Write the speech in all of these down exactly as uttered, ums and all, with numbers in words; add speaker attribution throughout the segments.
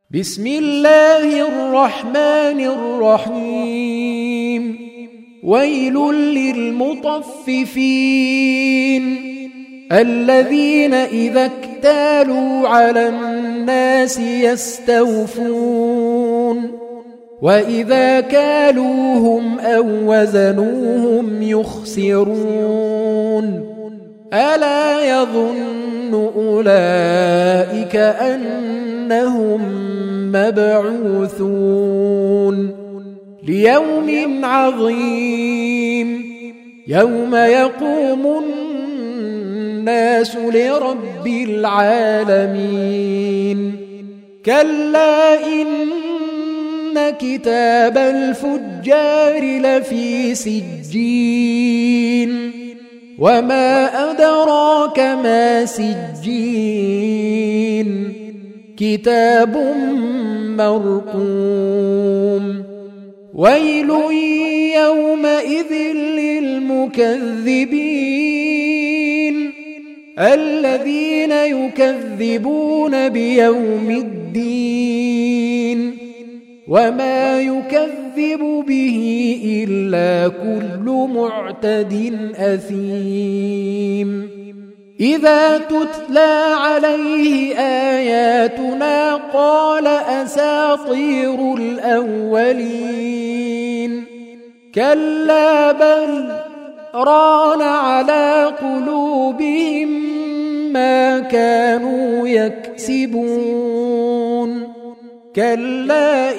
Speaker 1: بسم الله الرحمن الرحيم ويل للمطففين الذين إذا اكتالوا على الناس يستوفون وإذا كالوهم أو وزنوهم يخسرون ألا يظن أولئك أنهم مبعوثون ليوم عظيم يوم يقوم الناس لرب العالمين كلا إن كتاب الفجار لفي سجين وما أدراك ما سجين كتاب مرقوم ويل يومئذ للمكذبين الذين يكذبون بيوم الدين وما يكذب به إلا كل معتد أثيم إذا تتلى عليه آياتنا قال أساطير الأولين كلا بل ران على قلوبهم ما كانوا يكسبون كلا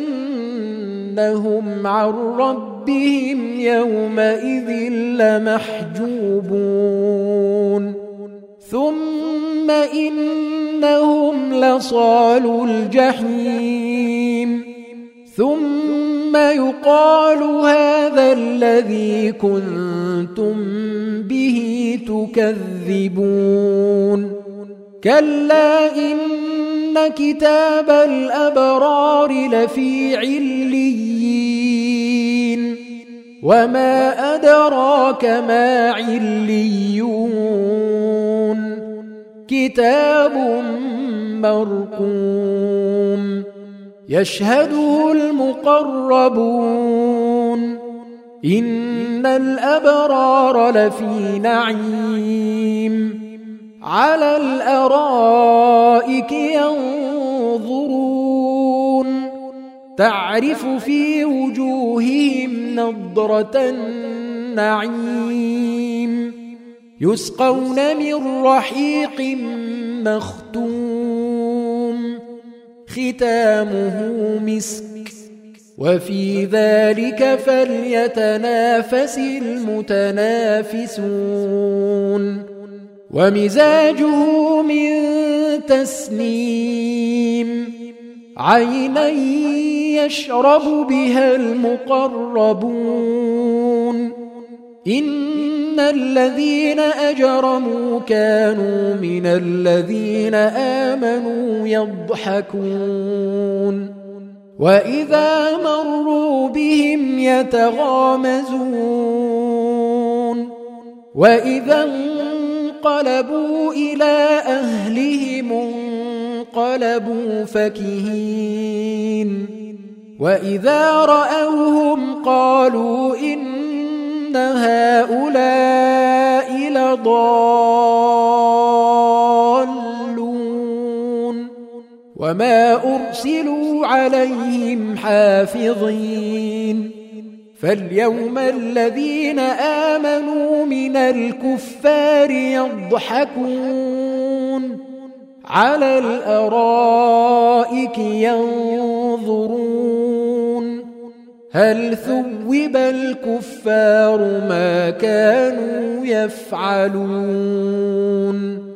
Speaker 1: إنهم عن ربهم يومئذ لمحجوبون ثم إنهم لصالو الجحيم ثم يقال هذا الذي كنتم به تكذبون كلا إن كتاب الأبرار لفي عليين وما أدراك ما عليون كتاب مرقوم يشهده المقربون إن الأبرار لفي نعيم على الأرائك ينظرون تعرف في وجوههم نضرة النعيم يسقون من رحيق مختوم ختامه مسك وفي ذلك فليتنافس المتنافسون ومزاجه من تسنيم عينا يشرب بها المقربون إن الذين أجرموا كانوا من الذين آمنوا يضحكون وإذا مروا بهم يتغامزون وإذا انقلبوا إلى أهلهم انقلبوا فكهين وإذا رأوهم قالوا إن هؤلاء لضالون وما أرسلوا عليهم حافظين فاليوم الذين آمنوا من الكفار يضحكون على الأرائك ينظرون هل ثوب الكفار ما كانوا يفعلون